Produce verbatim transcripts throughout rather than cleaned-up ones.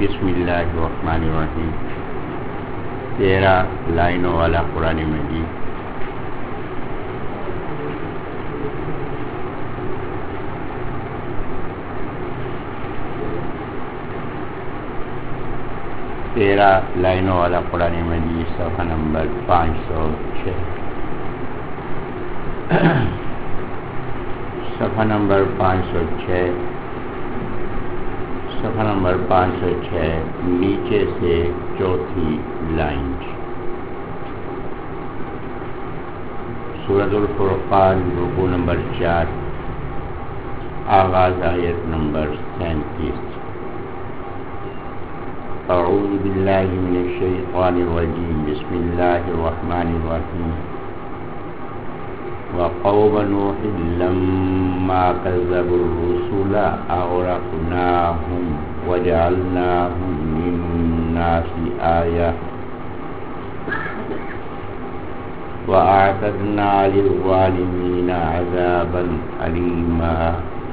بسم اللہ الرحمن الرحیم. تیرہ لائنوں والا قرآن مجید. تیرہ لائنوں والا قرآن مجید صفحہ نمبر پانچ سو چھ. صفحہ نمبر پانچ سو چھ صفحہ نمبر پانچ سو چھ نیچے سے چوتھی لائن. سورۃ الفرقان رکوع نمبر چار، آغاز آیت نمبر سینتیس. اعوذ باللہ من الشیطان الرجیم. بسم اللہ الرحمن الرحیم. وقوم نوح لما كذبوا الرسل أغرقناهم وجعلناهم للناس آية وأعتدنا للظالمين عذابا أليما.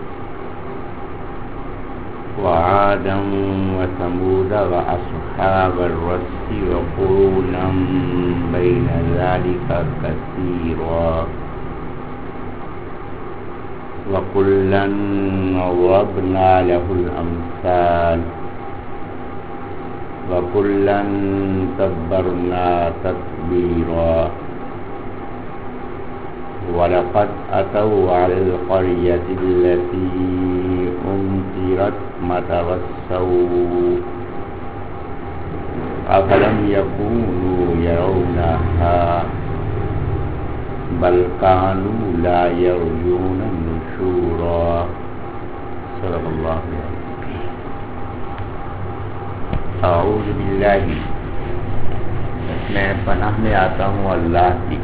وعادا وثمود وأصحاب الرس وقرونا بين ذلك كثيرا وَكُلًّا ضَرَبْنَا لَهُ الْأَمْثَالَ وَكُلًّا تَبَّرْنَا تَتْبِيرًا. وَلَقَدْ أَتَوْا عَلَى الْقَرْيَةِ الَّتِي أُمْطِرَتْ مَطَرَ السَّوْءِ أَفَلَمْ يَكُونُوا يَرَوْنَهَا بل كانوا لا يرجون نشورا. صدق اللہ. اعوذ باللہ، میں پناہ میں آتا ہوں اللہ کی،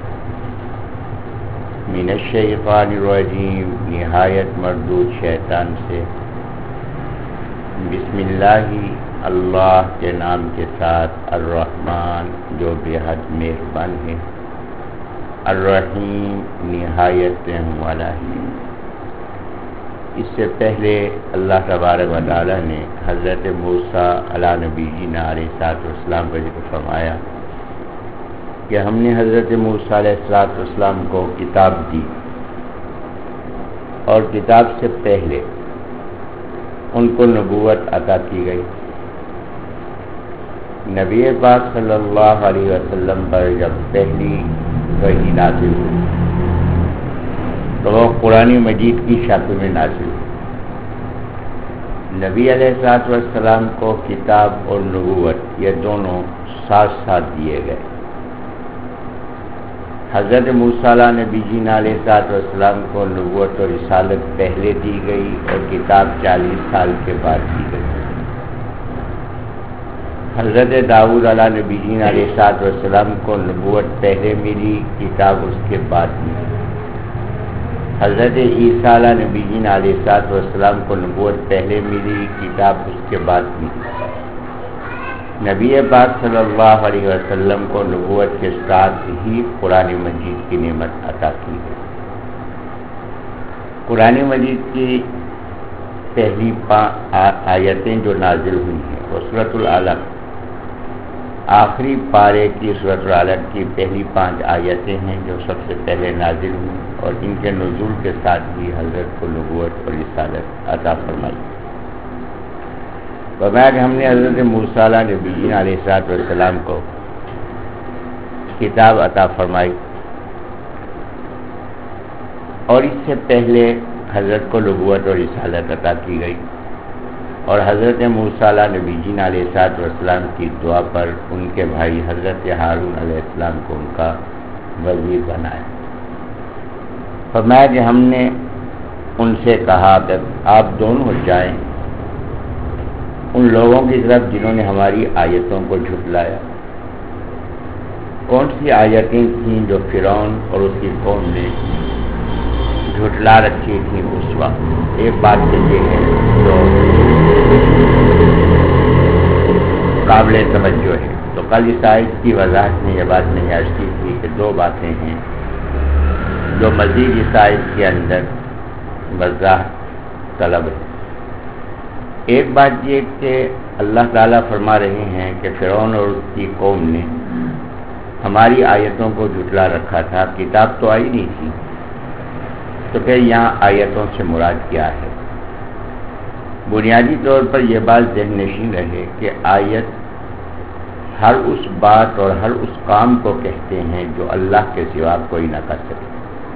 من الشیطان الرجیم، نہایت مردود شیطان سے. بسم اللہ، اللہ کے نام کے ساتھ، الرحمن جو بے حد مہربان ہے، الرحیم نہایت رحم والا ہے. اس سے پہلے اللہ تبارک و تعالیٰ نے حضرت موسیٰ علیہ نبی جینا علیہ الصلوۃ والسلام کا ذکر فرمایا کہ ہم نے حضرت موسیٰ علیہ الصلوۃ والسلام کو کتاب دی، اور کتاب سے پہلے ان کو نبوت عطا کی گئی. نبی پاک صلی اللہ علیہ وسلم پر جب پہلی وحی نازل ہوئی تو وہ قرآن مجید کی شکل میں نازل ہوئی. نبی علیہ الصلوۃ والسلام کو کتاب اور نبوت یہ دونوں ساتھ ساتھ دیے گئے. حضرت موسیٰ علیہ نبی جی علیہ الصلوۃ والسلام کو نبوت اور رسالت پہلے دی گئی اور کتاب چالیس سال کے بعد دی گئی. حضرت داؤد علیہ نبی جی علیہ الصلوۃ والسلام کو نبوت پہلے ملی، کتاب اس کے بعد ملی. حضرت عیسیٰ علیہ نبی جی علیہ الصلوۃ والسلام کو نبوت پہلے ملی، کتاب اس کے بعد ملی. نبی پاک صلی اللہ علیہ وسلم کو نبوت کے ساتھ ہی قرآن مجید کی نعمت عطا کی گئی. قرآن مجید کی پہلی آیتیں جو نازل ہوئی ہیں وہ سورۃ العلق، آخری پارے کی سورۃ العلق کی پہلی پانچ آیتیں ہیں جو سب سے پہلے نازل ہوئی، اور ان کے نزول کے ساتھ ہی حضرت کو نبوت اور رسالت عطا فرمائی. فرمایا کہ ہم نے حضرت موسیٰ علیہ نبی علیہ الصلوۃ والسلام کو کتاب عطا فرمائی، اور اس سے پہلے حضرت کو نبوت اور رسالت عطا کی گئی. اور حضرت موسیٰ علیہ نبی جی علیہ الصلوۃ والسلام کی دعا پر ان کے بھائی حضرت ہارون علیہ السلام کو ان کا وزیر بنایا. فرمایا کہ ہم نے ان سے کہا کہ آپ دونوں جائیں ان لوگوں کی طرف جنہوں نے ہماری آیتوں کو جھٹلایا. کون سی آیتیں تھیں جو فرعون اور اس کی قوم نے جھٹلا رکھی تھی اس وقت؟ ایک بات تو یہ ہے جو قابل توجہ ہے. تو کل اس آیت کی وضاحت میں یہ بات نہیں عرض کی تھی کہ دو باتیں ہیں جو مزید اس آیت کے اندر وضاحت طلب ہے. ایک بات یہ کہ اللہ تعالیٰ فرما رہے ہیں کہ فرعون اور اس کی قوم نے ہماری آیتوں کو جھٹلا رکھا تھا، کتاب تو آئی نہیں تھی، تو پھر یہاں آیتوں سے مراد کیا ہے؟ بنیادی طور پر یہ بات ذہن نشین رہے کہ آیت ہر اس بات اور ہر اس کام کو کہتے ہیں جو اللہ کے سوا کوئی نہ کر سکے۔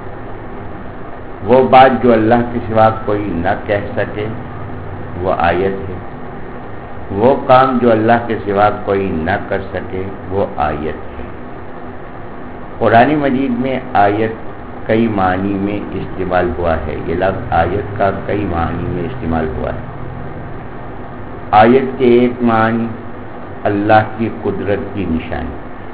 وہ بات جو اللہ کے سوا کوئی نہ کہہ سکے وہ آیت ہے، وہ کام جو اللہ کے سوا کوئی نہ کر سکے وہ آیت ہے۔ قرآن مجید میں آیت کئی معنی میں استعمال ہوا ہے، یہ لفظ آیت کا کئی معنی میں استعمال ہوا ہے۔ آیت کے ایک معنی اللہ کی قدرت کی نشانی،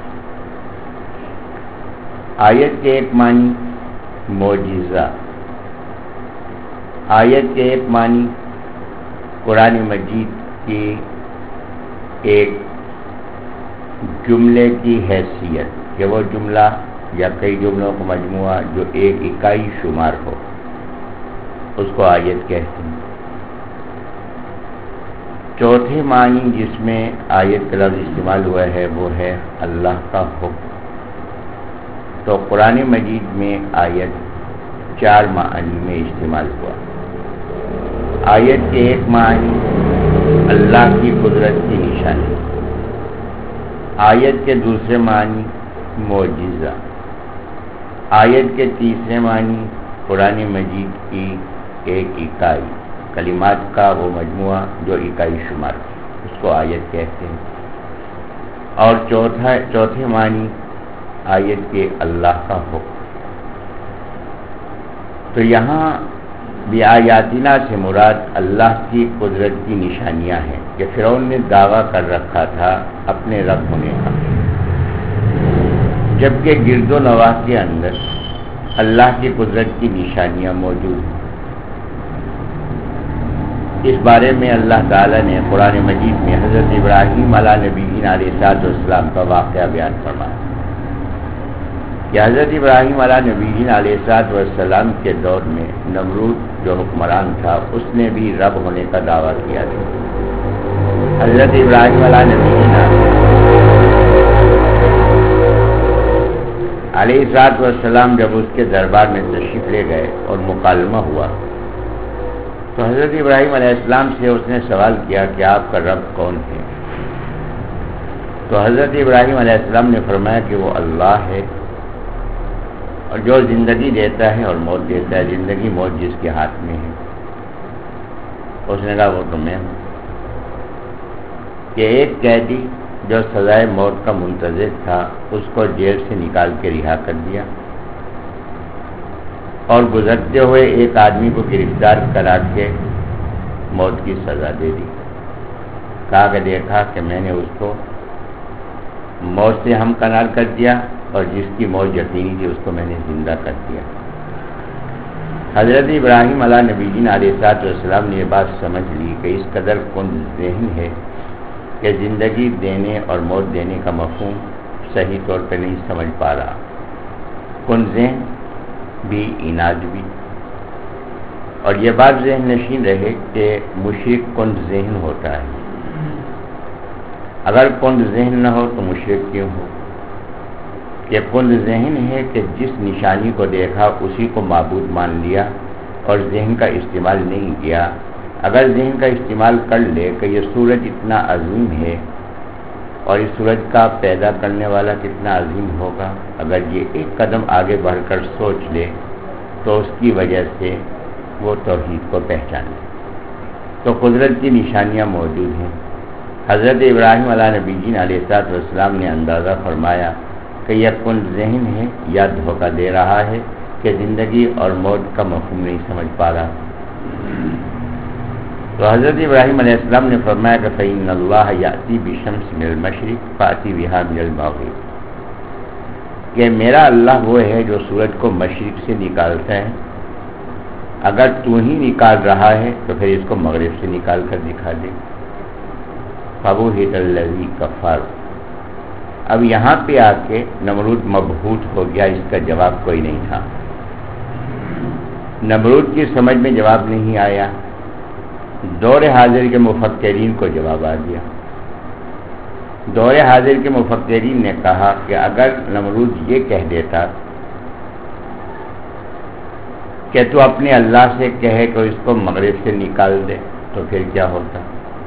آیت کے ایک معنی معجزہ، آیت کے ایک معنی قرآن مجید کی ایک جملے کی حیثیت کہ وہ جملہ یا کئی جملوں کا مجموعہ جو ایک اکائی شمار ہو، اس کو آیت کہتے ہیں۔ چوتھے معنی جس میں آیت کا لفظ استعمال ہوا ہے وہ ہے اللہ کا حکم۔ تو قرآن مجید میں آیت چار معنی میں استعمال ہوا۔ آیت کے ایک معنی اللہ کی قدرت کی نشانی، آیت کے دوسرے معنی معجزہ، آیت کے تیسرے معنی قرآن مجید کی ایک اکائی، کلمات کا وہ مجموعہ جو اکائی شمار ہے، اس کو آیت کہتے ہیں۔ اور چوتھا چوتھے معنی آیت کے اللہ کا حکم۔ تو یہاں بیایاتنا سے مراد اللہ کی قدرت کی نشانیاں ہیں کہ فرعون نے دعویٰ کر رکھا تھا اپنے رب ہونے کا، جبکہ گرد و نواح کے اندر اللہ کی قدرت کی نشانیاں موجود ہیں۔ اس بارے میں اللہ تعالیٰ نے قرآن مجید میں حضرت ابراہیم علیہ نبی علیہ السلام کا واقعہ بیان فرمایا کہ حضرت ابراہیم علیہ نبی علیہ السلام کے دور میں نمرود جو حکمران تھا اس نے بھی رب ہونے کا دعویٰ کیا تھا۔ حضرت ابراہیم علیہ نبی علیہ السلام جب اس کے دربار میں تشریف لے گئے اور مکالمہ ہوا تو حضرت ابراہیم علیہ السلام سے اس نے سوال کیا کہ آپ کا رب کون ہے؟ تو حضرت ابراہیم علیہ السلام نے فرمایا کہ وہ اللہ ہے، اور جو زندگی دیتا ہے اور موت دیتا ہے، زندگی موت جس کے ہاتھ میں ہے۔ اس نے کہا وہ تو میں ہوں۔ کہ ایک قیدی جو سزائے موت کا منتظر تھا اس کو جیل سے نکال کے رہا کر دیا، اور گزرتے ہوئے ایک آدمی کو گرفتار کرا کے موت کی سزا دے دی۔ کہا کہ دیکھا کہ میں نے اس کو موت سے ہمکنار کر دیا، اور جس کی موت یقینی تھی اس کو میں نے زندہ کر دیا۔ حضرت ابراہیم علیہ نبی علیہ السلام نے یہ بات سمجھ لی کہ اس قدر کند ذہن ہے کہ زندگی دینے اور موت دینے کا مفہوم صحیح طور پہ نہیں سمجھ پا رہا۔ کند ذہن بھی، عناد بھی، اور یہ بات ذہن نشین رہے کہ مشرک کند ذہن ہوتا ہے۔ اگر کند ذہن نہ ہو تو مشرک کیوں ہو؟ یہ کند ذہن ہے کہ جس نشانی کو دیکھا اسی کو معبود مان لیا اور ذہن کا استعمال نہیں کیا۔ اگر ذہن کا استعمال کر لے کہ یہ سورج اتنا عظیم ہے اور اس سورج کا پیدا کرنے والا کتنا عظیم ہوگا، اگر یہ ایک قدم آگے بڑھ کر سوچ لے تو اس کی وجہ سے وہ توحید کو پہچان لے۔ تو قدرت کی نشانیاں موجود ہیں۔ حضرت ابراہیم علیہ نبی علیہ السلام نے اندازہ فرمایا کہ یہ کند ذہن ہے یا دھوکہ دے رہا ہے کہ زندگی اور موت کا مفہوم نہیں سمجھ پا رہا۔ تو حضرت ابراہیم علیہ السلام نے فرمایا کہ فَإِنَّ اللَّهَ يَأْتِي بِالشَّمْسِ مِنَ الْمَشْرِقِ فَأْتِي بِهَا مِنَ الْمَغْرِبِ، کہ میرا اللہ وہ ہے جو سورج کو مشرق سے نکالتا ہے، اگر تو ہی نکال رہا ہے تو پھر اس کو مغرب سے نکال کر دکھا دے۔ فَبُهِتَ الَّذِي كَفَرَ، اب یہاں پہ آ کے نمرود مبہوت ہو گیا، اس کا جواب کوئی نہیں تھا۔ نمرود کی سمجھ میں جواب نہیں آیا، دور حاضر کے مفکرین کو جواب آ گیا. دور حاضر کے مفکرین نے کہا کہ اگر نمرود یہ کہہ دیتا کہ تو اپنے اللہ سے کہے کہ اس کو مغرب سے نکال دے تو پھر کیا ہوتا.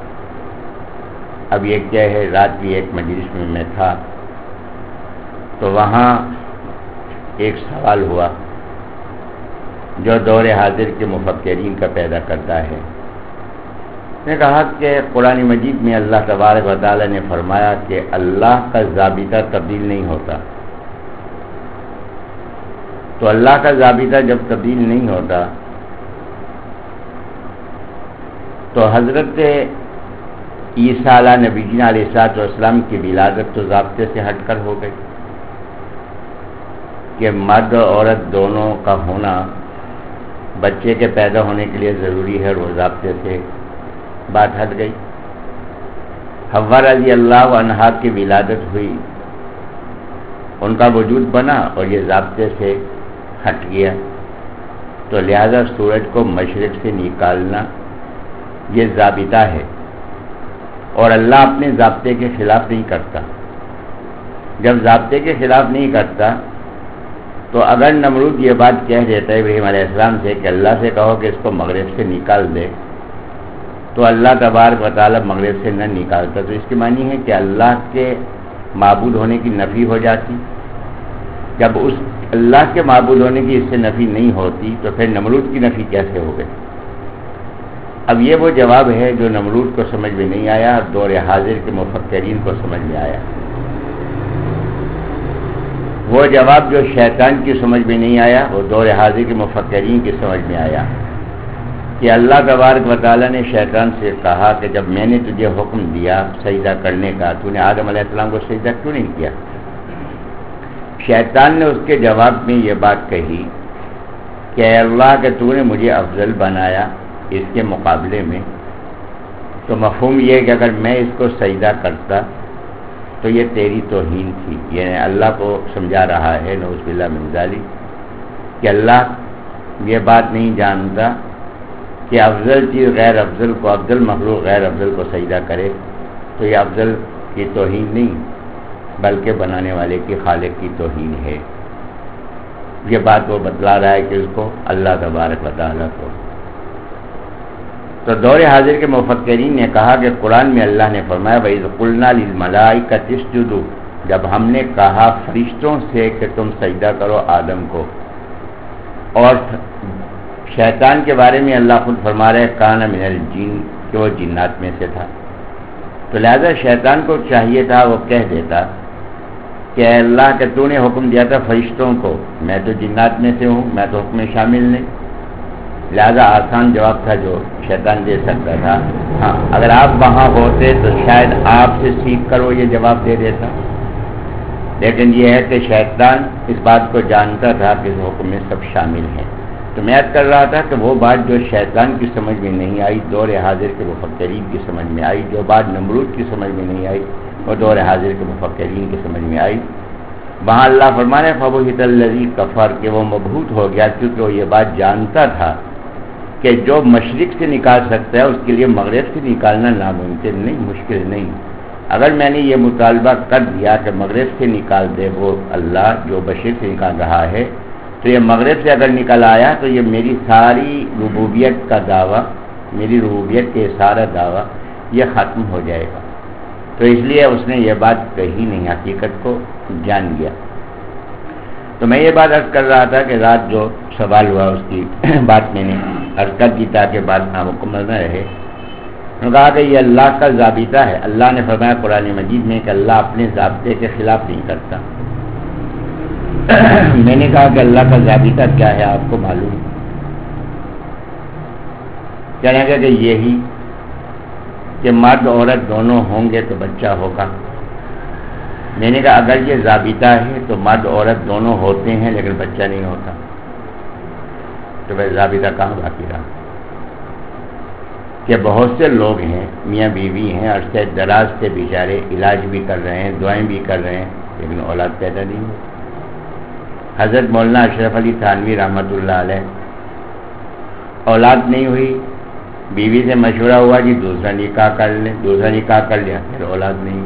اب یہ کیا ہے، رات بھی ایک مجلس میں میں تھا تو وہاں ایک سوال ہوا جو دور حاضر کے مفکرین کا پیدا کرتا ہے. نے کہا کہ قرآن مجید میں اللہ تبارک و تعالی نے فرمایا کہ اللہ کا ضابطہ تبدیل نہیں ہوتا. تو اللہ کا ضابطہ جب تبدیل نہیں ہوتا تو حضرت عیسیٰ علیہ نبی جی علیہ الصلوۃ والسلام کی ولادت تو ضابطے سے ہٹ کر ہو گئی کہ مرد اور عورت دونوں کا ہونا بچے کے پیدا ہونے کے لیے ضروری ہے، اور وہ ضابطے سے بات ہٹ گئی. حوا رضی اللہ عنہا کی ولادت ہوئی، ان کا وجود بنا اور یہ ضابطے سے ہٹ گیا. تو لہذا سورج کو مشرق سے نکالنا یہ ضابطہ ہے، اور اللہ اپنے ضابطے کے خلاف نہیں کرتا. جب ضابطے کے خلاف نہیں کرتا تو اگر نمرود یہ بات کہہ دیتا ہے ابراہیم علیہ السلام سے کہ اللہ سے کہو کہ اس کو مغرب سے نکال دے، تو اللہ تبارک و تعالی مغرب سے نہ نکالتا، تو اس کی معنی ہے کہ اللہ کے معبود ہونے کی نفی ہو جاتی. جب اس اللہ کے معبود ہونے کی اس سے نفی نہیں ہوتی تو پھر نمرود کی نفی کیسے ہو گئی؟ اب یہ وہ جواب ہے جو نمرود کو سمجھ میں نہیں آیا، اور دور حاضر کے مفکرین کو سمجھ میں آیا. وہ جواب جو شیطان کی سمجھ میں نہیں آیا وہ دور حاضر کے مفکرین کی سمجھ میں آیا کہ اللہ تبارک و تعالیٰ نے شیطان سے کہا کہ جب میں نے تجھے حکم دیا سجدہ کرنے کا، تو نے آدم علیہ السلام کو سجدہ کیوں نہیں کیا؟ شیطان نے اس کے جواب میں یہ بات کہی کہ اے اللہ کہ تو نے مجھے افضل بنایا اس کے مقابلے میں، تو مفہوم یہ کہ اگر میں اس کو سجدہ کرتا تو یہ تیری توہین تھی. یعنی اللہ کو سمجھا رہا ہے نعوذ باللہ من ذالک کہ اللہ یہ بات نہیں جانتا کہ افضل چیز غیر افضل کو، افضل مخلوق غیر افضل کو سجدہ کرے، تو یہ افضل کی توہین نہیں بلکہ بنانے والے کی، خالق کی توہین ہے. یہ بات وہ بتلا رہا ہے کہ اس کو اللہ تبارک و تعالیٰ کو. تو دور حاضر کے مفکرین نے کہا کہ قرآن میں اللہ نے فرمایا وَإِذْ قُلْنَا لِلْمَلَائِكَةِ اسْجُدُوا، جب ہم نے کہا فرشتوں سے کہ تم سجدہ کرو آدم کو. اور شیطان کے بارے میں اللہ خود فرما رہے کان من الجن، کہ وہ جنات میں سے تھا. تو لہذا شیطان کو چاہیے تھا وہ کہہ دیتا کہ اے اللہ کہ تو نے حکم دیا تھا فرشتوں کو، میں تو جنات میں سے ہوں، میں تو حکم میں شامل نہیں. لہذا آسان جواب تھا جو شیطان دے سکتا تھا. ہاں اگر آپ وہاں ہوتے تو شاید آپ سے سیکھ کر وہ یہ جواب دے دیتا، لیکن یہ ہے کہ شیطان اس بات کو جانتا تھا کہ اس حکم میں سب شامل ہیں. تو میں یاد کر رہا تھا کہ وہ بات جو شیطان کی سمجھ میں نہیں آئی دور حاضر کے مفکرین کی سمجھ میں آئی، جو بات نمرود کی سمجھ میں نہیں آئی وہ دور حاضر کے مفکرین کی سمجھ میں آئی. وہاں اللہ فرمانے فَبُهِتَ الَّذِي كَفَرَ کہ وہ مبہوت ہو گیا، کیونکہ وہ یہ بات جانتا تھا کہ جو مشرق سے نکال سکتا ہے اس کے لیے مغرب سے نکالنا ناممکن نہیں، مشکل نہیں. اگر میں نے یہ مطالبہ کر دیا کہ مغرب سے نکال دے وہ اللہ جو مشرق سے نکال رہا ہے، تو یہ مغرب سے اگر نکل آیا تو یہ میری ساری ربوبیت کا دعویٰ، میری ربوبیت کے سارا دعویٰ یہ ختم ہو جائے گا. تو اس لیے اس نے یہ بات کہی نہیں، حقیقت کو جان گیا. تو میں یہ بات عرض کر رہا تھا کہ رات جو سوال ہوا اس کی بات میں نے عرض کر دی تاکہ بات نامکمل نہ رہے. انہوں نے کہا کہ یہ اللہ کا ضابطہ ہے. اللہ نے فرمایا قرآن مجید میں کہ اللہ اپنے ضابطے کے خلاف نہیں کرتا. میں نے کہا کہ اللہ کا ضابطہ کیا ہے آپ کو معلوم؟ کہنے لگا کہ یہی کہ مرد عورت دونوں ہوں گے تو بچہ ہوگا. میں نے کہا اگر یہ ضابطہ ہے تو مرد عورت دونوں ہوتے ہیں لیکن بچہ نہیں ہوتا، تو وہ ضابطہ کہاں باقی رہا؟ کہ بہت سے لوگ ہیں میاں بیوی ہیں عرصے دراز سے بیچارے علاج بھی کر رہے ہیں، دعائیں بھی کر رہے ہیں، لیکن اولاد پیدا نہیں ہوئی. حضرت مولانا اشرف علی تھانوی رحمۃ اللہ علیہ اولاد نہیں ہوئی بیوی سے مشورہ ہوا کہ دوسرا نکاح کر لیں، دوسرا نکاح کر لیا، پھر اولاد نہیں۔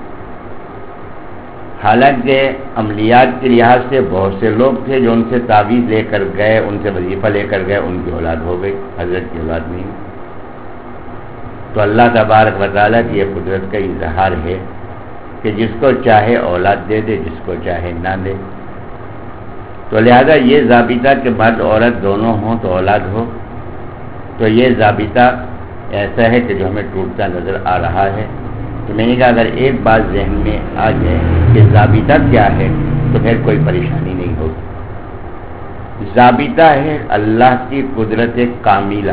حالانکہ عملیات کے لحاظ سے بہت سے لوگ تھے جو ان سے تعویذ لے کر گئے، ان سے وظیفہ لے کر گئے، ان کی اولاد ہو گئی، حضرت کی اولاد نہیں۔ تو اللہ تبارک و تعالیٰ کی یہ قدرت کا اظہار ہے کہ جس کو چاہے اولاد دے دے، جس کو چاہے نہ دے۔ تو لہذا یہ ضابطہ کہ مرد عورت دونوں ہوں تو اولاد ہو، تو یہ ضابطہ ایسا ہے کہ جو ہمیں ٹوٹتا نظر آ رہا ہے۔ تو میں نے کہا اگر ایک بات ذہن میں آ جائے کہ ضابطہ کیا ہے تو پھر کوئی پریشانی نہیں ہوگی۔ ضابطہ ہے اللہ کی قدرت کاملہ۔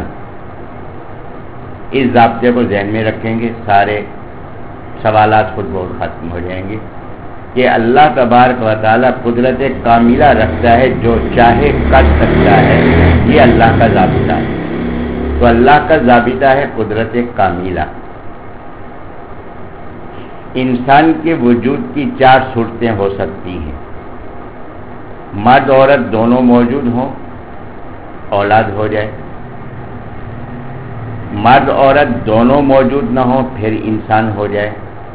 اس ضابطے کو ذہن میں رکھیں گے، سارے سوالات خود بہت ختم ہو جائیں گے کہ اللہ تبارک و تعالیٰ قدرت کاملہ رکھتا ہے، جو چاہے کر سکتا ہے، یہ اللہ کا ضابطہ ہے۔ تو اللہ کا ضابطہ ہے قدرت کاملہ۔ انسان کے وجود کی چار صورتیں ہو سکتی ہیں، مرد عورت دونوں موجود ہوں، اولاد ہو جائے۔ مرد عورت دونوں موجود نہ ہو، پھر انسان ہو جائے۔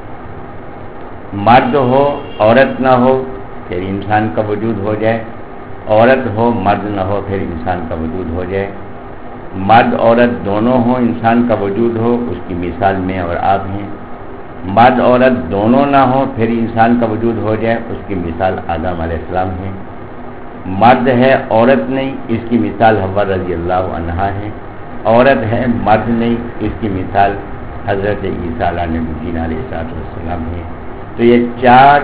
مرد ہو عورت نہ ہو، پھر انسان کا وجود ہو جائے۔ عورت ہو مرد نہ ہو، پھر انسان کا وجود ہو جائے۔ مرد عورت دونوں ہوں، انسان کا وجود ہو، اس کی مثال میں اور آپ ہیں۔ مرد عورت دونوں نہ ہوں، پھر انسان کا وجود ہو جائے، اس کی مثال آدم علیہ السلام ہے۔ مرد ہے عورت نہیں، اس کی مثال حوا رضی اللہ عنہا ہے۔ عورت ہے مرد نہیں، اس کی مثال حضرت عیسیٰ علیہ نبی علیہ السلام ہے۔ تو یہ چار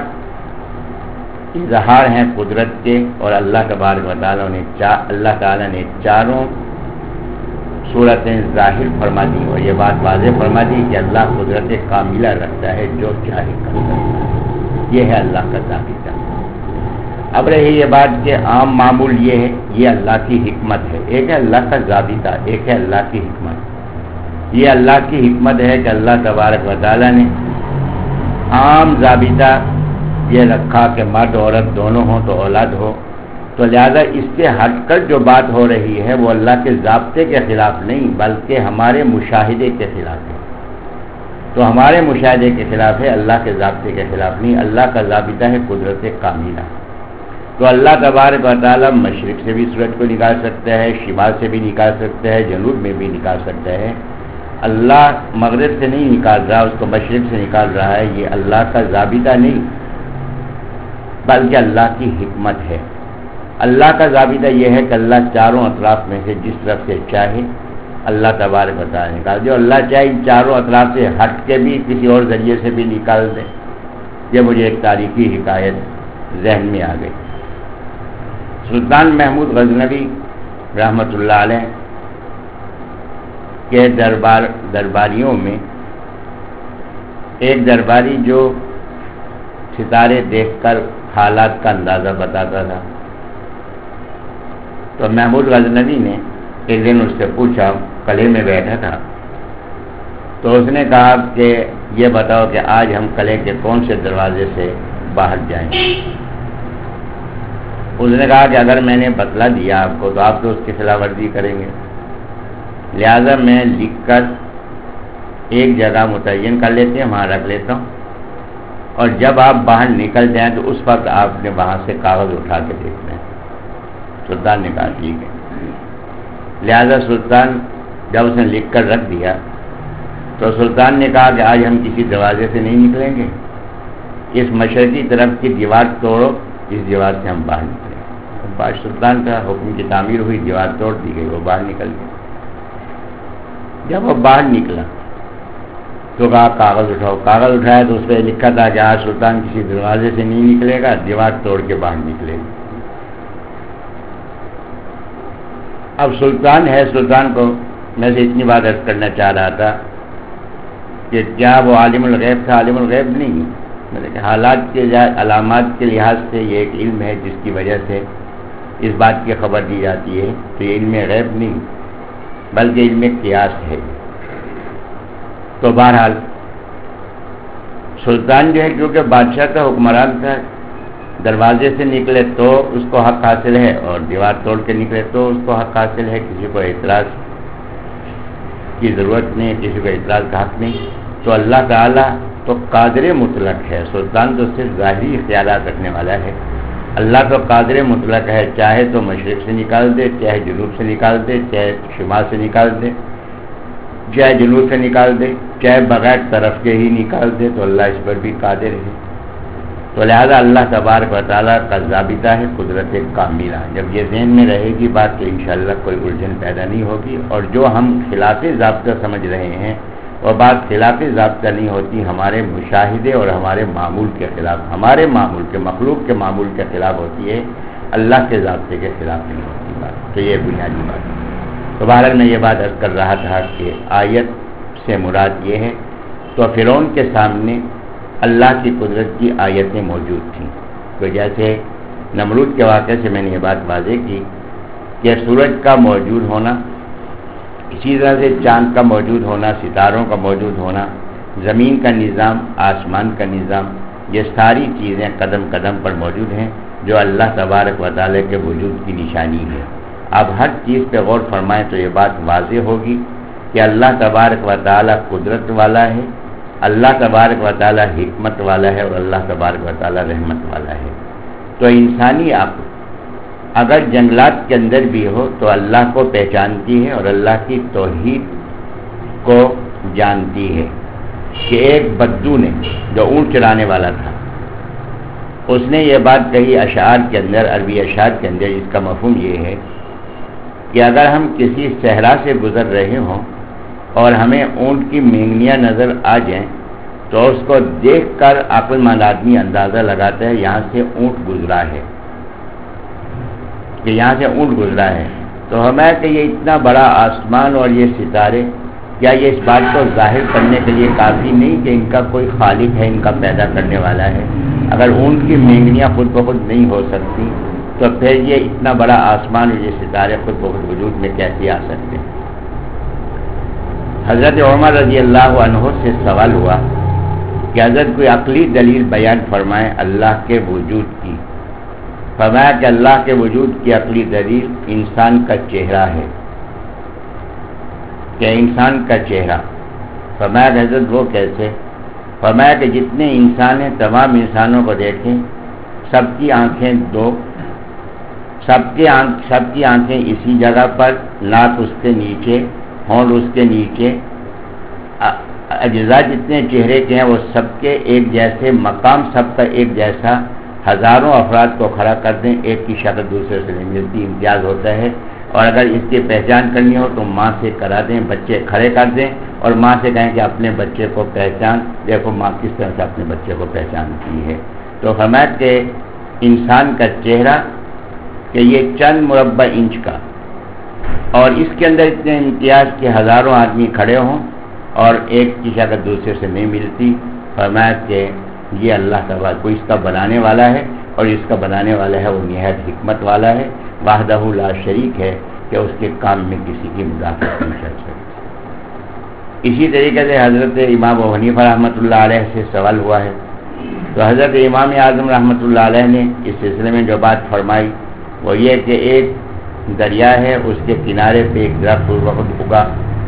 اظہار ہیں قدرت کے، اور اللہ تبارک و تعالیٰ نے چار اللہ تعالیٰ نے چاروں صورتیں ظاہر فرما دی، اور یہ بات واضح فرما دی کہ اللہ قدرت کاملہ رکھتا ہے، جو چاہے کر سکتا ہے۔ یہ ہے اللہ کا ضابطہ۔ اب رہی یہ بات کہ عام معمول یہ ہے، یہ اللہ کی حکمت ہے۔ ایک ہے اللہ کا ضابطہ، ایک ہے اللہ کی حکمت۔ یہ اللہ کی حکمت ہے کہ اللہ تبارک و تعالیٰ نے عام ضابطہ یہ رکھا کہ مرد عورت دونوں ہوں تو اولاد ہو۔ تو لہذا اس سے ہٹ کر جو بات ہو رہی ہے وہ اللہ کے ضابطے کے خلاف نہیں، بلکہ ہمارے مشاہدے کے خلاف ہے۔ تو ہمارے مشاہدے کے خلاف ہے، اللہ کے ضابطے کے خلاف نہیں۔ اللہ کا ضابطہ ہے قدرت کاملہ۔ تو اللہ تبارک و تعالیٰ مشرق سے بھی سورج کو نکال سکتا ہے، شمال سے بھی نکال سکتا ہے، جنوب میں بھی نکال سکتا ہے۔ اللہ مغرب سے نہیں نکال رہا، اس کو مشرق سے نکال رہا ہے۔ یہ اللہ کا ضابطہ نہیں، بلکہ اللہ کی حکمت ہے۔ اللہ کا ضابطہ یہ ہے کہ اللہ چاروں اطراف میں سے جس طرف سے چاہے اللہ تبارک و تعالیٰ نکال دے، اور اللہ چاہے ان چاروں اطراف سے ہٹ کے بھی کسی اور ذریعے سے بھی نکال دے۔ یہ مجھے ایک تاریخی حکایت ذہن میں آ گئی۔ سلطان محمود غزنوی رحمۃ اللہ علیہ کے دربار درباریوں میں ایک درباری جو ستارے دیکھ کر حالات کا اندازہ بتاتا تھا، تو محمود غزنوی نے ایک دن اس سے پوچھا، قلعے میں بیٹھا تھا، تو اس نے کہا کہ یہ بتاؤ کہ آج ہم قلعے کے کون سے دروازے سے باہر جائیں۔ اس نے کہا کہ اگر میں نے بتلا دیا آپ کو تو آپ تو اس کی خلاف ورزی کریں گے، لہذا میں لکھ کر ایک جگہ متعین کر لیتے ہیں، وہاں رکھ لیتا ہوں، اور جب آپ باہر نکل جائیں تو اس وقت آپ نے وہاں سے کاغذ اٹھا کے دیکھنا ہے۔ سلطان نے کہا ٹھیک ہے۔ لہذا سلطان جب اس نے لکھ کر رکھ دیا تو سلطان نے کہا کہ آج ہم کسی دروازے سے نہیں نکلیں گے، اس مشرقی طرف کی دیوار توڑو، اس دیوار سے ہم باہر نکلیں گے۔ بعد سلطان کا حکم کی تعمیر ہوئی، دیوار توڑ دی گئی، وہ باہر نکل گئے۔ جب وہ باہر نکلا تو کہا کاغذ اٹھاؤ۔ کاغذ اٹھایا تو اس پہ لکھا تھا کہ آج سلطان کسی دروازے سے نہیں نکلے گا، دیوار توڑ کے باہر نکلے گا۔ اب سلطان ہے، سلطان کو میں سے اتنی بات عرض کرنا چاہ رہا تھا کہ کیا وہ عالم الغیب تھا؟ عالم الغیب نہیں، مطلب کہ حالات کے علامات کے لحاظ سے یہ ایک علم ہے جس کی وجہ سے اس بات کی خبر دی جاتی ہے، تو یہ علم غیب نہیں بلکہ علم قیاس ہے۔ تو بہرحال سلطان جو ہے کیونکہ بادشاہ کا حکمران تھا، دروازے سے نکلے تو اس کو حق حاصل ہے، اور دیوار توڑ کے نکلے تو اس کو حق حاصل ہے، کسی کو اعتراض۔ کی ضرورت نہیں، کسی کو اعتراض کا حق نہیں. تو اللہ تعالیٰ تو قادر مطلق ہے، سلطان تو صرف ظاہری اختیارات رکھنے والا ہے. اللہ تو قادر مطلق ہے، چاہے تو مشرق سے نکال دے، چاہے جنوب سے نکال دے، چاہے شمال سے نکال دے، چاہے جنوب سے نکال دے، چاہے بغیر طرف کے ہی نکال دے، تو اللہ اس پر بھی قادر ہے. تو لہذا اللہ تبارک و تعالیٰ کا ضابطہ ہے قدرت کاملہ. جب یہ ذہن میں رہے گی بات تو انشاءاللہ کوئی الجھن پیدا نہیں ہوگی. اور جو ہم خلاف ضابطہ سمجھ رہے ہیں وہ بات خلاف ضابطہ نہیں ہوتی، ہمارے مشاہدے اور ہمارے معمول کے خلاف، ہمارے معمول کے مخلوق کے معمول کے خلاف ہوتی ہے، اللہ کے ضابطے کے خلاف نہیں ہوتی بات. تو یہ بنیادی بات ہے. تو بہرحال میں یہ بات عرض کر رہا تھا کہ آیت سے مراد یہ ہے. تو فرعون کے سامنے اللہ کی قدرت کی آیتیں موجود تھیں. تو جیسے نمرود کے واقعے سے میں نے یہ بات واضح کی کہ سورج کا موجود ہونا، اسی طرح سے چاند کا موجود ہونا، ستاروں کا موجود ہونا، زمین کا نظام، آسمان کا نظام، یہ ساری چیزیں قدم قدم پر موجود ہیں جو اللہ تبارک و تعالیٰ کے وجود کی نشانی ہے. اب ہر چیز پہ غور فرمائیں تو یہ بات واضح ہوگی کہ اللہ تبارک و تعالیٰ قدرت والا ہے، اللہ تبارک و تعالیٰ حکمت والا ہے، اور اللہ تبارک و تعالیٰ رحمت والا ہے. تو انسانی عقل اگر جنگلات کے اندر بھی ہو تو اللہ کو پہچانتی ہے اور اللہ کی توحید کو جانتی ہے. کہ ایک بدو نے جو اونٹ چرانے والا تھا، اس نے یہ بات کہی اشعار کے اندر، عربی اشعار کے اندر، جس کا مفہوم یہ ہے کہ اگر ہم کسی صحرا سے گزر رہے ہوں اور ہمیں اونٹ کی مینگنیاں نظر آ جائیں تو اس کو دیکھ کر عقل مند آدمی اندازہ لگاتا ہے یہاں سے اونٹ گزرا ہے، کہ یہاں سے اونٹ گزرا ہے. تو ہمیں کہ یہ اتنا بڑا آسمان اور یہ ستارے، کیا یہ اس بات کو ظاہر کرنے کے لیے کافی نہیں کہ ان کا کوئی خالق ہے، ان کا پیدا کرنے والا ہے؟ اگر اونٹ کی مینگنیاں خود بخود نہیں ہو سکتی تو پھر یہ اتنا بڑا آسمان اور یہ ستارے خود بخود وجود میں کیسے آ سکتے؟ حضرت عمر رضی اللہ عنہ سے سوال ہوا کہ حضرت کوئی عقلی دلیل بیان فرمائیں اللہ کے وجود کی. فرمایا کہ اللہ کے وجود کی عقلی دلیل انسان کا چہرہ ہے، کہ انسان کا چہرہ. فرمایا کہ حضرت وہ کیسے؟ فرمایا کہ جتنے انسان ہیں تمام انسانوں کو دیکھیں، سب کی آنکھیں دو، سب کے آنکھ سب کی آنکھیں اسی جگہ پر، ناک اس کے نیچے، ہونٹ اس کے نیچے، اجزاء جتنے چہرے کے ہیں وہ سب کے ایک جیسے، مقام سب کا ایک جیسا. ہزاروں افراد کو کھڑا کر دیں، ایک کی شکل دوسرے سے نہیں ملتی، امتیاز ہوتا ہے. اور اگر اس کی پہچان کرنی ہو تو ماں سے کرا دیں، بچے کھڑے کر دیں اور ماں سے کہیں کہ اپنے بچے کو پہچان، دیکھو ماں کس طرح سے اپنے بچے کو پہچانتی ہے. تو فرمایا کہ انسان کا چہرہ کہ یہ چند مربع انچ کا، اور اس کے اندر اتنے امتیاز کہ ہزاروں آدمی کھڑے ہوں اور ایک کی شکل دوسرے سے نہیں ملتی. فرمایا کہ یہ اللہ تعالیٰ کو اس کا بنانے والا ہے، اور اس کا بنانے والا ہے وہ نہایت حکمت والا ہے، وحدہ لا شریک ہے کہ اس کے کام میں کسی کی مداخلت نہیں کر سکتی. اسی طریقے سے حضرت امام ابو حنیفہ رحمۃ اللہ علیہ سے سوال ہوا ہے. تو حضرت امام اعظم رحمۃ اللہ علیہ نے اس سلسلے میں جو بات فرمائی وہ یہ کہ ایک دریا ہے، اس کے کنارے پہ ایک درخت اس وقت اگا،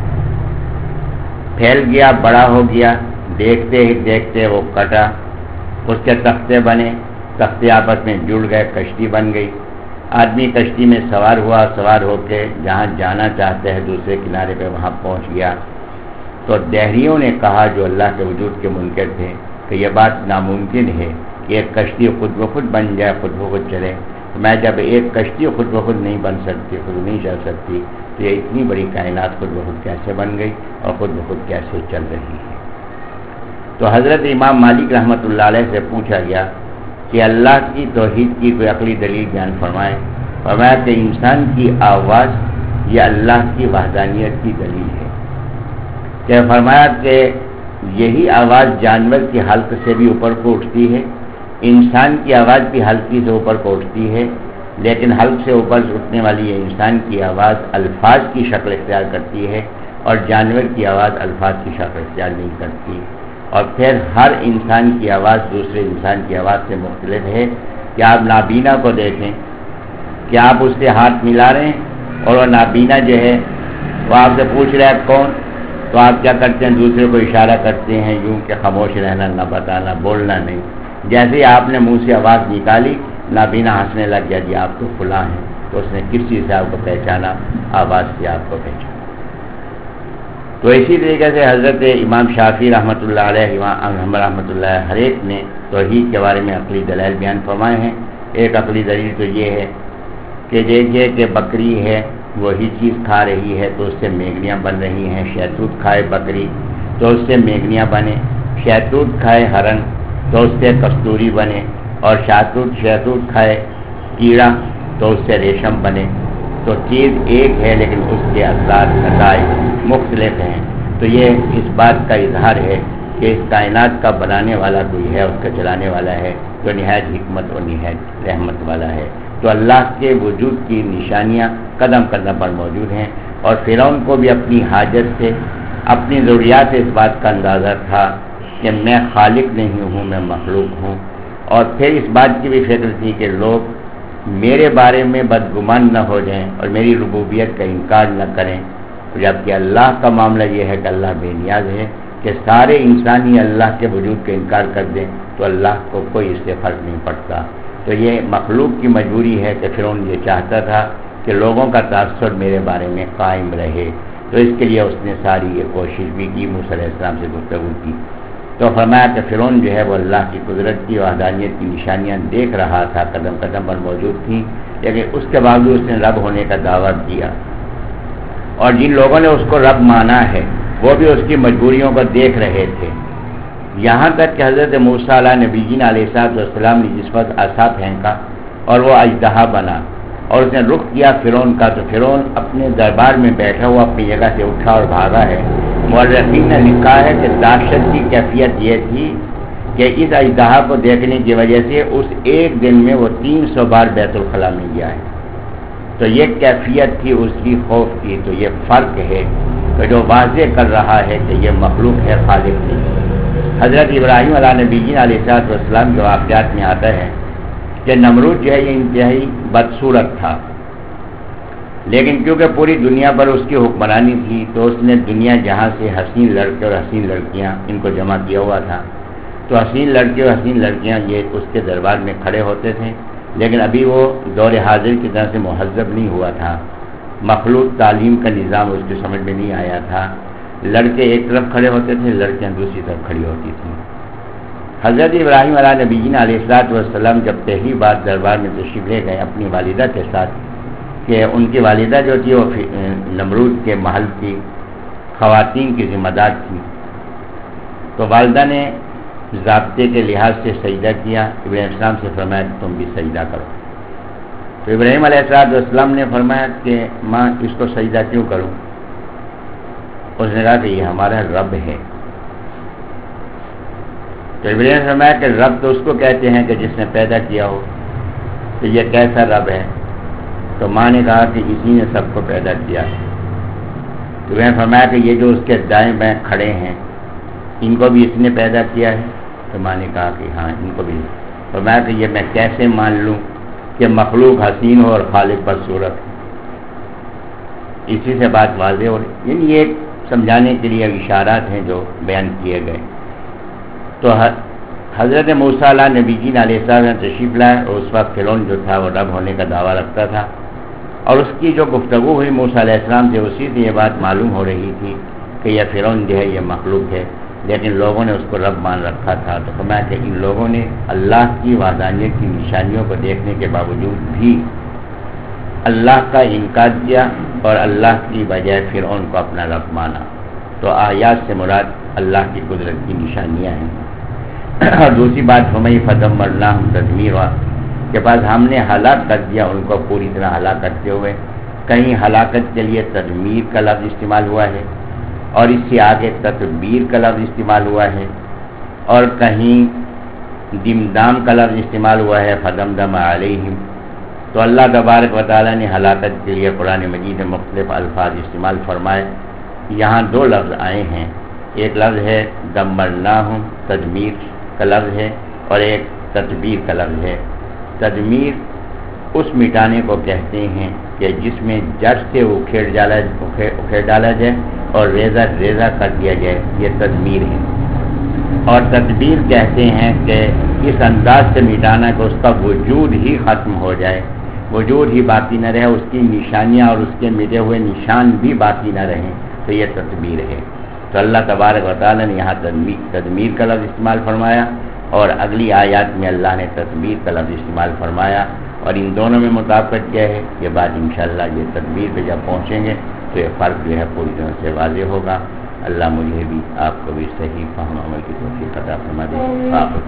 پھیل گیا، بڑا ہو گیا، دیکھتے ہی دیکھتے وہ کٹا، اس کے تختے بنے، تختے آپس میں جڑ گئے، کشتی بن گئی. آدمی کشتی میں سوار ہوا، سوار ہو کے جہاں جانا چاہتے ہیں دوسرے کنارے پہ وہاں پہنچ گیا. تو دہریوں نے کہا جو اللہ کے وجود کے منکر تھے کہ یہ بات ناممکن ہے کہ ایک کشتی خود بخود بن جائے، خود بخود چلے. میں جب ایک کشتی خود بخود نہیں بن سکتی، خود نہیں چل سکتی، تو یہ اتنی بڑی کائنات خود بخود کیسے بن گئی اور خود بخود کیسے چل رہی ہے؟ تو حضرت امام مالک رحمۃ اللہ علیہ سے پوچھا گیا کہ اللہ کی توحید کی کوئی عقلی دلیل بیان فرمائے. فرمایا کہ انسان کی آواز یہ اللہ کی وحدانیت کی دلیل ہے. کہ فرمایا کہ یہی آواز جانور کی حلق سے بھی اوپر کو اٹھتی ہے، انسان کی آواز بھی ہلکی سے اوپر کو اٹھتی ہے، لیکن حلق سے اوپر اٹھنے والی یہ انسان کی آواز الفاظ کی شکل اختیار کرتی ہے اور جانور کی آواز الفاظ کی شکل اختیار نہیں کرتی. اور پھر ہر انسان کی آواز دوسرے انسان کی آواز سے مختلف ہے. کہ آپ نابینا کو دیکھیں کہ آپ اس سے ہاتھ ملا رہے ہیں اور وہ نابینا جو ہے وہ آپ سے پوچھ رہا ہے کون، تو آپ کیا کرتے ہیں؟ دوسرے کو اشارہ کرتے ہیں یوں کہ خاموش رہنا، نہ بتانا، بولنا نہیں. جیسے ہی آپ نے منہ سے آواز نکالی، نابینا ہنسنے لگ گیا، جی آپ تو فلاں ہیں. تو اس نے کس چیز سے آپ کو پہچانا؟ آواز سے آپ کو پہچانا. تو اسی طریقے سے حضرت امام شافعی رحمۃ اللہ علیہ، امام رحمۃ اللہ علیہ، ہر ایک نے توحید کے بارے میں عقلی دلائل بیان فرمائے ہیں. ایک عقلی دلیل تو یہ ہے کہ دیکھیے کہ بکری ہے، وہی چیز کھا رہی ہے تو اس سے میگنیاں بن رہی ہیں. شہتوت کھائے بکری تو اس سے میگنیاں بنے، شہتوت کھائے ہرن تو اس سے کستوری بنے، اور شہتوت شہتوت کھائے کیڑا تو اس سے ریشم بنے. تو چیز ایک ہے لیکن اس کے اثرات نتائج مختلف ہیں. تو یہ اس بات کا اظہار ہے کہ اس کائنات کا بنانے والا کوئی ہے، اس کا چلانے والا ہے، جو نہایت حکمت اور نہایت رحمت والا ہے. تو اللہ کے وجود کی نشانیاں قدم قدم پر موجود ہیں. اور فرعون کو بھی اپنی حاجت سے، اپنی ضروریات سے اس بات کا اندازہ تھا کہ میں خالق نہیں ہوں، میں مخلوق ہوں. اور پھر اس بات کی بھی فکر تھی کہ لوگ میرے بارے میں بدگمان نہ ہو جائیں اور میری ربوبیت کا انکار نہ کریں. جبکہ اللہ کا معاملہ یہ ہے کہ اللہ بے نیاز ہے، کہ سارے انسانی اللہ کے وجود کا انکار کر دیں تو اللہ کو کوئی اس سے فرق نہیں پڑتا. تو یہ مخلوق کی مجبوری ہے کہ فرعون یہ چاہتا تھا کہ لوگوں کا تاثر میرے بارے میں قائم رہے. تو اس کے لیے اس نے ساری یہ کوشش بھی کی، موسیٰ علیہ السلام سے گفتگو کی. تو فرمایا کہ فرعون جو ہے وہ اللہ کی قدرت کی اور وحدانیت کی نشانیاں دیکھ رہا تھا، قدم قدم پر موجود تھیں، لیکن اس کے باوجود اس نے رب ہونے کا دعویٰ کیا. اور جن لوگوں نے اس کو رب مانا ہے وہ بھی اس کی مجبوریوں کو دیکھ رہے تھے. یہاں تک کہ حضرت موسیٰ علیہ نبیین علیہ السلام نے جس وقت عصا پھینکا اور وہ اژدہا بنا اور اس نے رخ کیا فرعون کا، تو فرعون اپنے دربار میں بیٹھا ہوا اپنی جگہ سے اٹھا اور بھاگا ہے. مورخین نے لکھا ہے کہ دہشت کی کیفیت یہ تھی کہ اس اژدہا کو دیکھنے کی وجہ سے اس ایک دن میں وہ تین سو بار بیت الخلاء میں گیا ہے. تو یہ کیفیت تھی اس کی خوف کی. تو یہ فرق ہے کہ جو واضح کر رہا ہے کہ یہ مخلوق ہے، خالق نہیں. حضرت ابراہیم علیہ نبی علیہ السلام کے واقعات میں آتا ہے کہ نمرود جو ہے یہ انتہائی بدصورت تھا، لیکن کیونکہ پوری دنیا پر اس کی حکمرانی تھی تو اس نے دنیا جہاں سے حسین لڑکے اور حسین لڑکیاں ان کو جمع کیا ہوا تھا. تو حسین لڑکے اور حسین لڑکیاں یہ اس کے دربار میں کھڑے ہوتے تھے، لیکن ابھی وہ دور حاضر کی طرح سے مہذب نہیں ہوا تھا. مخلوط تعلیم کا نظام اس کی سمجھ میں نہیں آیا تھا. لڑکے ایک طرف کھڑے ہوتے تھے، لڑکیاں دوسری طرف کھڑی ہوتی تھیں. حضرت ابراہیم علیہ نبیین علیہ السلام جب پہلی بار دربار میں تشریف لے گئے اپنی والدہ کے ساتھ، کہ ان کی والدہ جو تھی وہ نمرود کے محل کی خواتین کی ذمہ دار تھی، تو والدہ نے ضابطے کے لحاظ سے سجدہ کیا. ابراہیم السلام سے فرمایا کہ تم بھی سجدہ کرو. تو ابراہیم علیہ السلام نے فرمایا کہ ماں اس کو سجدہ کیوں کروں؟ اس نے کہا کہ یہ ہمارا رب ہے. تو ابراہیم نے فرمایا کہ رب تو اس کو کہتے ہیں کہ جس نے پیدا کیا ہو، تو یہ کیسا رب ہے؟ تو ماں نے کہا کہ اسی نے سب کو پیدا کیا ہے. تو ابراہیم نے فرمایا کہ یہ جو اس کے دائیں بائیں کھڑے ہیں ان کو بھی اس نے پیدا کیا ہے؟ تو ماں نے کہا کہ ہاں ان کو بھی. فرمایا کہ یہ میں کیسے مان لوں کہ مخلوق حسین ہو اور خالق بدصورت ہے؟ اسی سے بات واضح ہو رہی. یعنی یہ سمجھانے کے لیے اشارات ہیں جو بیان کیے گئے. تو حضرت موسیٰ علیہ نبیین علیہ السلام نے تشریف لائے اور اس وقت فرعون جو تھا وہ رب ہونے کا دعویٰ رکھتا تھا، اور اس کی جو گفتگو ہوئی موسیٰ علیہ السلام سے اسی سے یہ بات معلوم ہو رہی تھی کہ یہ فرعون جو ہے یہ مخلوق ہے، لیکن لوگوں نے اس کو رب مان رکھا تھا. تو فرمایا کہ ان لوگوں نے اللہ کی وحدانیت کی نشانیوں کو دیکھنے کے باوجود بھی اللہ کا انکار کیا اور اللہ کی بجائے فرعون کو اپنا رب مانا. تو آیات سے مراد اللہ کی قدرت کی نشانیاں ہیں. اور دوسری بات فرمائی فدمرناہم تدمیرا، کہ بعد ہم نے ہلاک کر دیا ان کو پوری طرح ہلاک کرتے ہوئے. کہیں ہلاکت کے لیے تدمیر کا لفظ استعمال ہوا ہے اور اس سے آگے تدبیر کا لفظ استعمال ہوا ہے، اور کہیں دمدام کا لفظ استعمال ہوا ہے فدمدم علیہم. تو اللہ تبارک و تعالیٰ نے ہلاکت کے لیے قرآن مجید میں مختلف الفاظ استعمال فرمائے. یہاں دو لفظ آئے ہیں، ایک لفظ ہے دمرناہم تدمیر کا لفظ ہے اور ایک تدبیر کا لفظ ہے. تدمیر اس مٹانے کو کہتے ہیں کہ جس میں جڑ سے اکھیڑ ڈالا اکھیڑ ڈالا جائے اور ریزہ ریزہ کر دیا جائے، یہ تدمیر ہے۔ اور تدبیر کہتے ہیں کہ اس انداز سے مٹانا کہ اس کا وجود ہی ختم ہو جائے، وجود ہی باقی نہ رہے، اس کی نشانیاں اور اس کے مٹے ہوئے نشان بھی باقی نہ رہیں، تو یہ تدبیر ہے۔ تو اللہ تبارک و تعالیٰ نے یہاں تدمیر تدمیر کا لفظ استعمال فرمایا، اور اگلی آیات میں اللہ نے تدبیر کا لفظ استعمال فرمایا، اور ان دونوں میں مطابقت کیا ہے یہ بات انشاءاللہ یہ تدبیر پہ جب پہنچیں گے تو یہ فرق جو ہے پوری طرح سے واضح ہوگا۔ اللہ مجھے بھی آپ کو بھی صحیح فہم عمل کی توفیق عطا فرما دے۔ آپ کو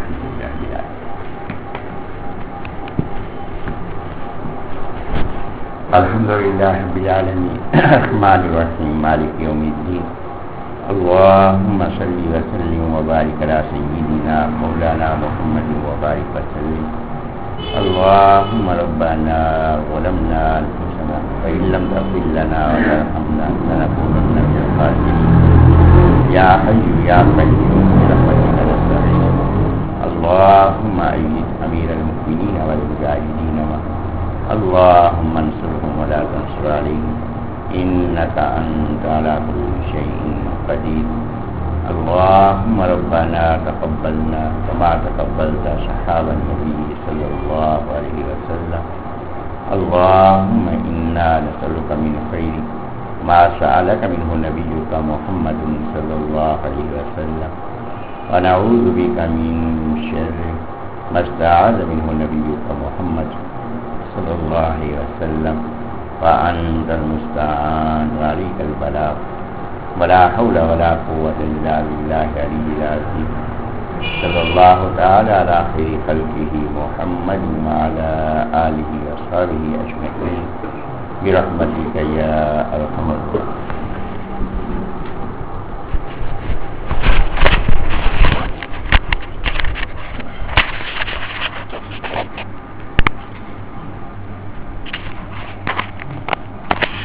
الحمد للہ رب العالمین الرحمن الرحیم مالک یوم الدین اللہم صلی وسلم وبارک علی سیدنا مولانا محمد وبارک وسلم اللہم ربنا ظلمنا انفسنا وإن لم تغفر لنا وترحمنا لنكونن من الخاسرين یا حی یا قیوم برحمتک نستغیث اللہم أيد امیر المؤمنین والمجاہدین اللہم انصرهم ولا تنصر عليهم انك انت على كل شيء قدير اللهم ربنا تقبلنا كما تقبلت صحاب النبي صلى الله عليه وسلم اللهم إنا نسألك من خير ما سألك منه نبيك محمد صلى الله عليه وسلم ونعوذ بك من شر ما استعاذ منه نبيك محمد صلى الله عليه وسلم وأنت المستعان وعليك البلاغ ولا حول ولا قوة إلا بالله العلي العظيم صلى الله تعالى على خير خلقه محمد وعلى آله وصحبه أجمعين برحمتك يا أرحم الراحمين.